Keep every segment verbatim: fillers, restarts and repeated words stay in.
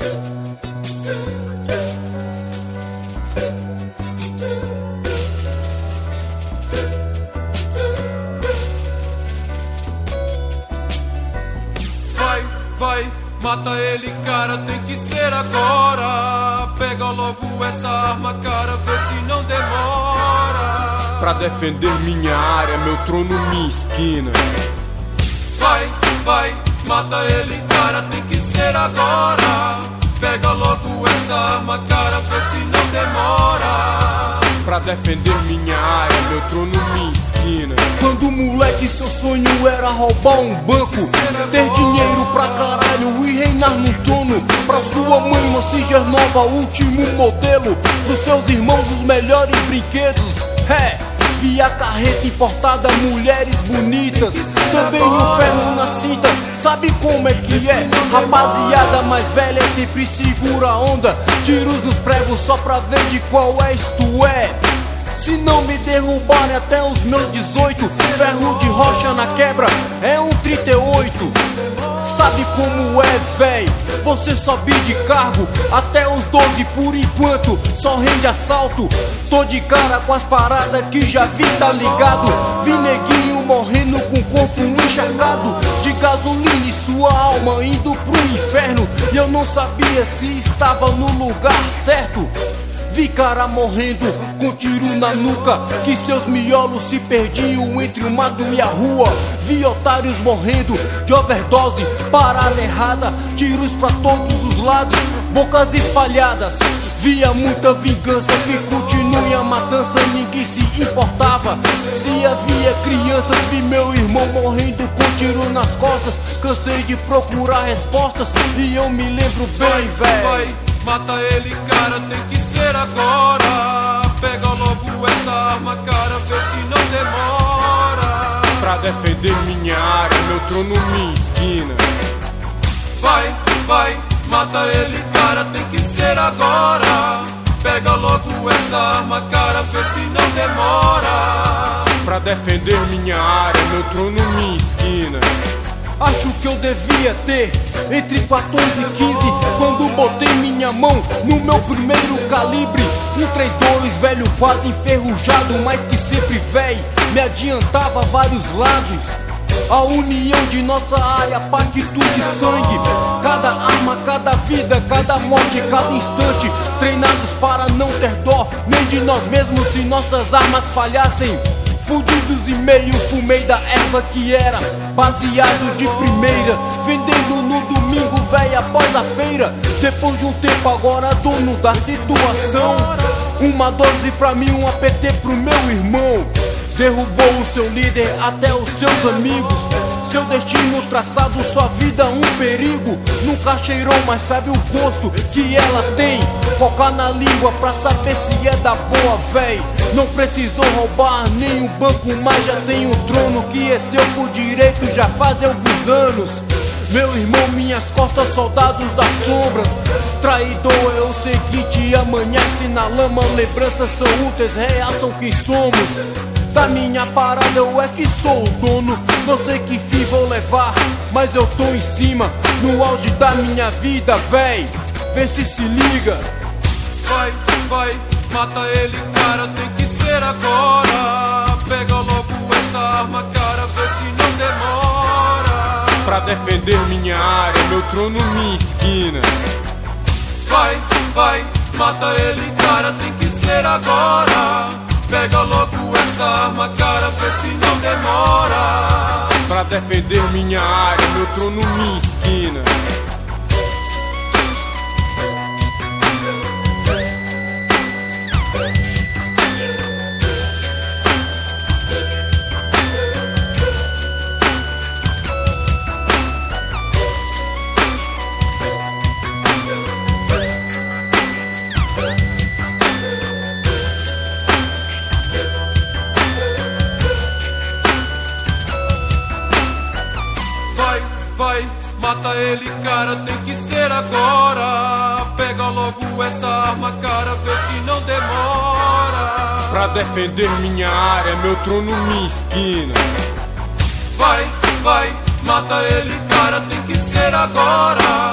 Vai, vai, mata ele, cara, tem que ser agora. Pega logo essa arma, cara, vê se não demora. Pra defender minha área, meu trono, minha esquina. Vai, vai, mata ele, cara, tem que ser agora. Pega logo essa arma, cara, vê se não demora. Pra defender minha área, meu trono, minha esquina. Quando moleque seu sonho era roubar um banco, ter dinheiro pra caralho e reinar no trono. Pra sua mãe uma Ciger nova, último modelo. Pros seus irmãos os melhores brinquedos. É, via carreta importada, mulheres bonitas. Também um ferro na cinta, sabe como é que é? Rapaziada mais velha sempre segura a onda. Tiros nos pregos só pra ver de qual és tu é. Se não me derrubarem até os meus dezoito, ferro de rocha na quebra é um trinta e oito. Sabe como é, véi? Você sobe de cargo até os doze por enquanto, só rende assalto. Tô de cara com as paradas que já vi, tá ligado? Vi neguinho morrendo com o corpo encharcado de gasolina e sua alma indo pro inferno. E eu não sabia se estava no lugar certo. Vi cara morrendo com tiro na nuca, que seus miolos se perdiam entre o mato e a rua. Vi otários morrendo de overdose, parada errada, tiros pra todos os lados, bocas espalhadas. Via muita vingança, que continue a matança, ninguém se importava. Se havia crianças, vi meu irmão morrendo com tiro nas costas. Cansei de procurar respostas e eu me lembro bem, véi. Mata ele, cara, tem que ser agora. Pega logo essa arma, cara, vê se não demora. Pra defender minha área, meu trono, minha esquina. Vai, vai, mata ele, cara, tem que ser agora. Pega logo essa arma, cara, vê se não demora. Pra defender minha área, meu trono, minha esquina. Acho que eu devia ter entre quatorze e quinze quando botei minha mão no meu primeiro calibre. Um trinta e dois, velho, quase enferrujado, mas que sempre, véi, me adiantava vários lados. A união de nossa área, pacto de sangue. Cada arma, cada vida, cada morte, cada instante. Treinados para não ter dó nem de nós mesmos se nossas armas falhassem. Fudidos e meio, fumei da erva que era baseado de primeira, vendendo no domingo, véi, após a feira. Depois de um tempo agora dono da situação. Uma dose pra mim, um A P T pro meu irmão. Derrubou o seu líder, até os seus amigos. Seu destino traçado, sua vida um perigo. Nunca cheirou, mas sabe o gosto que ela tem. Focar na língua pra saber se é da boa, véi. Não precisou roubar nenhum banco, mas já tem um trono que é seu por direito já faz alguns anos. Meu irmão, minhas costas, soldados das sombras. Traidor é o seguinte, amanhece na lama. Lembranças são úteis, realçam quem somos. Da minha parada eu é que sou o dono. Não sei que fim vou levar, mas eu tô em cima, no auge da minha vida, véi. Vê se se liga. Vai, vai, mata ele, cara, tem que ser agora. Pega logo essa arma, cara, vê se não demora. Pra defender minha área, meu trono, minha esquina. Vai, vai, mata ele, cara, tem que ser agora. Pega logo essa arma, cara, vê se não demora. Pra defender minha área, meu trono, minha esquina. Vai, mata ele, cara, tem que ser agora. Pega logo essa arma, cara, vê se não demora. Pra defender minha área, meu trono, minha esquina. Vai, vai, mata ele, cara, tem que ser agora.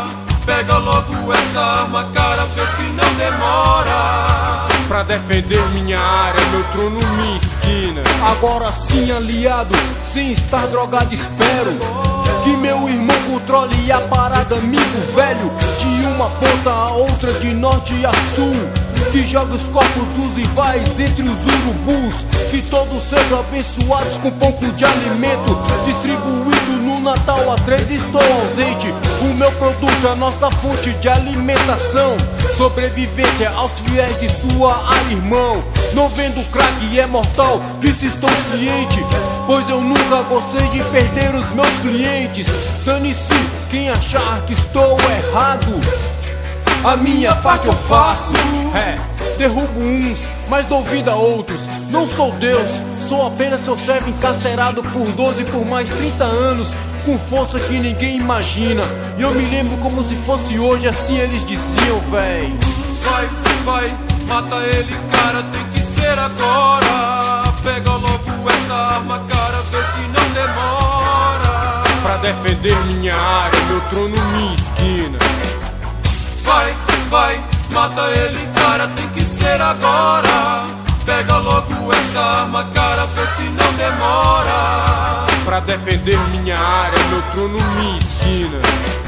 Pega logo essa arma, cara, vê se não demora. Pra defender minha área, meu trono, minha esquina. Agora sim, aliado, sem estar drogado, espero que meu irmão controle a parada, amigo velho. De uma ponta a outra, de norte a sul, que joga os corpos dos rivais entre os urubus. Que todos sejam abençoados com pouco de alimento, distribuído no Natal a três, estou ausente. O meu produto é a nossa fonte de alimentação, sobrevivência aos fiéis de sua área, irmão. Não vendo crack é mortal, disso estou ciente, pois eu nunca gostei de perder os meus clientes. Dane-se quem achar que estou errado, a minha parte eu faço. É, derrubo uns, mas dou vida a outros. Não sou Deus, sou apenas seu servo encarcerado por doze por mais trinta anos, com força que ninguém imagina. E eu me lembro como se fosse hoje, assim eles diziam, véi. Vai, vai, mata ele, cara, tem que ser agora. Pega logo essa arma, cara, vê se não demora. Pra defender minha área, meu trono, minha esquina. Vai, vai, mata ele, cara, tem que ser agora. Pega logo essa arma, cara, vê se não demora. Pra defender minha área, meu trono, minha esquina.